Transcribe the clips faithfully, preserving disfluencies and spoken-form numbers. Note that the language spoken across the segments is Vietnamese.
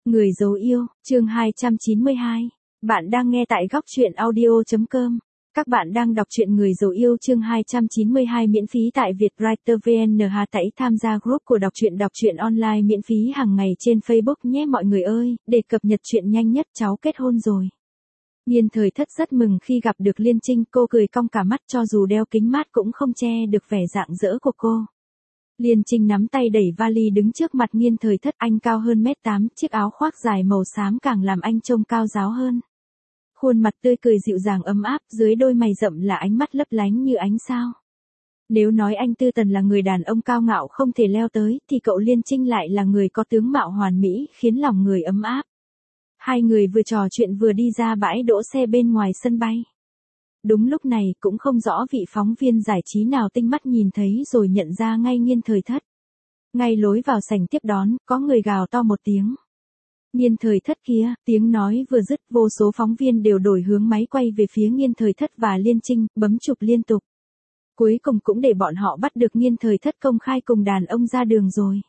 Người dấu yêu, chương hai trăm chín mươi hai. Bạn đang nghe tại góc truyện audio chấm com. Các bạn đang đọc truyện Người dấu yêu chương hai trăm chín mươi hai miễn phí tại Vietwriter vê en. Hãy tham gia group của đọc truyện đọc truyện online miễn phí hàng ngày trên Facebook nhé mọi người ơi, để cập nhật chuyện nhanh nhất. Cháu kết hôn rồi. Nhiên Thời Thất rất mừng khi gặp được Liên Trinh, cô cười cong cả mắt, cho dù đeo kính mát cũng không che được vẻ rạng rỡ của cô. Liên Trinh nắm tay đẩy vali đứng trước mặt Nhiên Thời Thất, anh cao hơn mét tám, chiếc áo khoác dài màu xám càng làm anh trông cao ráo hơn. Khuôn mặt tươi cười dịu dàng ấm áp, dưới đôi mày rậm là ánh mắt lấp lánh như ánh sao. Nếu nói anh Tư Tần là người đàn ông cao ngạo không thể leo tới, thì cậu Liên Trinh lại là người có tướng mạo hoàn mỹ, khiến lòng người ấm áp. Hai người vừa trò chuyện vừa đi ra bãi đỗ xe bên ngoài sân bay. Đúng lúc này cũng không rõ vị phóng viên giải trí nào tinh mắt nhìn thấy rồi nhận ra ngay Nhiên Thời Thất. Ngay lối vào sảnh tiếp đón, có người gào to một tiếng. Nhiên Thời Thất kia, tiếng nói vừa dứt, vô số phóng viên đều đổi hướng máy quay về phía Nhiên Thời Thất và Liên Trinh, bấm chụp liên tục. Cuối cùng cũng để bọn họ bắt được Nhiên Thời Thất công khai cùng đàn ông ra đường rồi.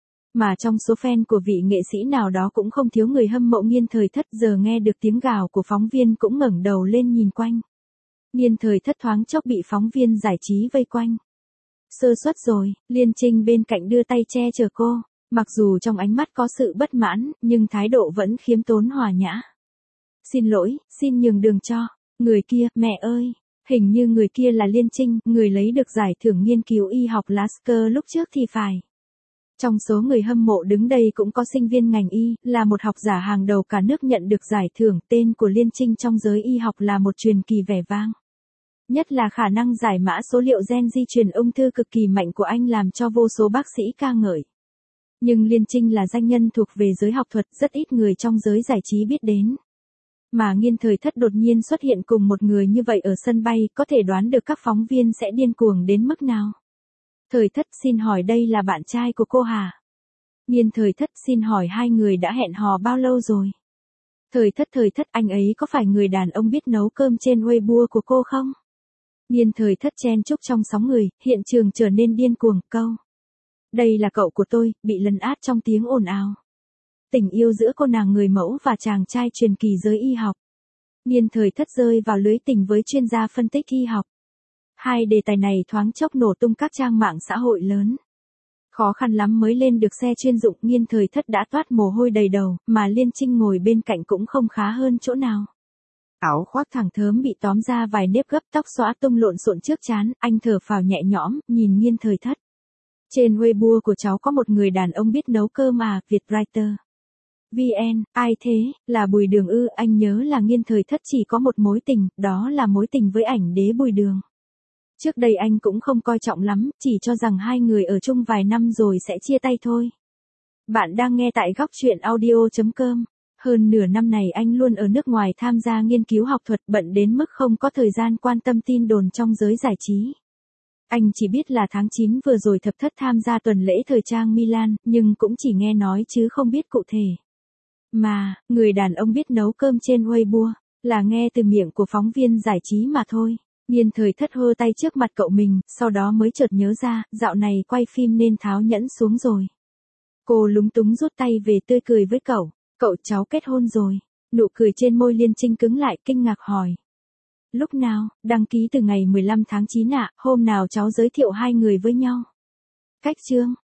Mà trong số fan của vị nghệ sĩ nào đó cũng không thiếu người hâm mộ Nhiên Thời Thất, giờ nghe được tiếng gào của phóng viên cũng ngẩng đầu lên nhìn quanh. Nhiên Thời Thất thoáng chốc bị phóng viên giải trí vây quanh. Sơ suất rồi, Liên Trinh bên cạnh đưa tay che chở cô, mặc dù trong ánh mắt có sự bất mãn, nhưng thái độ vẫn khiêm tốn hòa nhã. Xin lỗi, xin nhường đường cho, người kia, mẹ ơi, hình như người kia là Liên Trinh, người lấy được giải thưởng nghiên cứu y học Lasker lúc trước thì phải. Trong số người hâm mộ đứng đây cũng có sinh viên ngành y, là một học giả hàng đầu cả nước nhận được giải thưởng. Tên của Liên Trinh trong giới y học là một truyền kỳ vẻ vang. Nhất là khả năng giải mã số liệu gen di truyền ung thư cực kỳ mạnh của anh làm cho vô số bác sĩ ca ngợi. Nhưng Liên Trinh là danh nhân thuộc về giới học thuật, rất ít người trong giới giải trí biết đến. Mà Nhiên Thời Thất đột nhiên xuất hiện cùng một người như vậy ở sân bay, có thể đoán được các phóng viên sẽ điên cuồng đến mức nào. Thời Thất, xin hỏi đây là bạn trai của cô hả? Nhiên Thời Thất, xin hỏi hai người đã hẹn hò bao lâu rồi? Thời Thất, Thời Thất, anh ấy có phải người đàn ông biết nấu cơm trên Weibo của cô không? Nhiên Thời Thất chen chúc trong sóng người, hiện trường trở nên điên cuồng, câu. Đây là cậu của tôi, bị lấn át trong tiếng ồn ào. Tình yêu giữa cô nàng người mẫu và chàng trai truyền kỳ giới y học. Nhiên Thời Thất rơi vào lưới tình với chuyên gia phân tích y học. Hai đề tài này thoáng chốc nổ tung các trang mạng xã hội lớn. Khó khăn lắm mới lên được xe chuyên dụng, Nhiên Thời Thất đã toát mồ hôi đầy đầu, mà Liên Trinh ngồi bên cạnh cũng không khá hơn chỗ nào. Áo khoác thẳng thớm bị tóm ra vài nếp gấp, tóc xõa tung lộn xộn trước trán, anh thở phào nhẹ nhõm, nhìn Nhiên Thời Thất. Trên Weibo của cháu có một người đàn ông biết nấu cơm à, Vietwriter vê en, ai thế, là Bùi Đường ư? Anh nhớ là Nhiên Thời Thất chỉ có một mối tình, đó là mối tình với ảnh đế Bùi Đường. Trước đây anh cũng không coi trọng lắm, chỉ cho rằng hai người ở chung vài năm rồi sẽ chia tay thôi. Bạn đang nghe tại góc truyện audio chấm com. Hơn nửa năm này anh luôn ở nước ngoài tham gia nghiên cứu học thuật, bận đến mức không có thời gian quan tâm tin đồn trong giới giải trí. Anh chỉ biết là tháng chín vừa rồi Thập Thất tham gia tuần lễ thời trang Milan, nhưng cũng chỉ nghe nói chứ không biết cụ thể. Mà, người đàn ông biết nấu cơm trên Weibo, là nghe từ miệng của phóng viên giải trí mà thôi. Nhiên Thời Thất hơ tay trước mặt cậu mình, sau đó mới chợt nhớ ra, dạo này quay phim nên tháo nhẫn xuống rồi. Cô lúng túng rút tay về, tươi cười với cậu. Cậu, cháu kết hôn rồi. Nụ cười trên môi Liên Trinh cứng lại, kinh ngạc hỏi. Lúc nào? Đăng ký từ ngày mười lăm tháng chín ạ, hôm nào cháu giới thiệu hai người với nhau. Cách chương,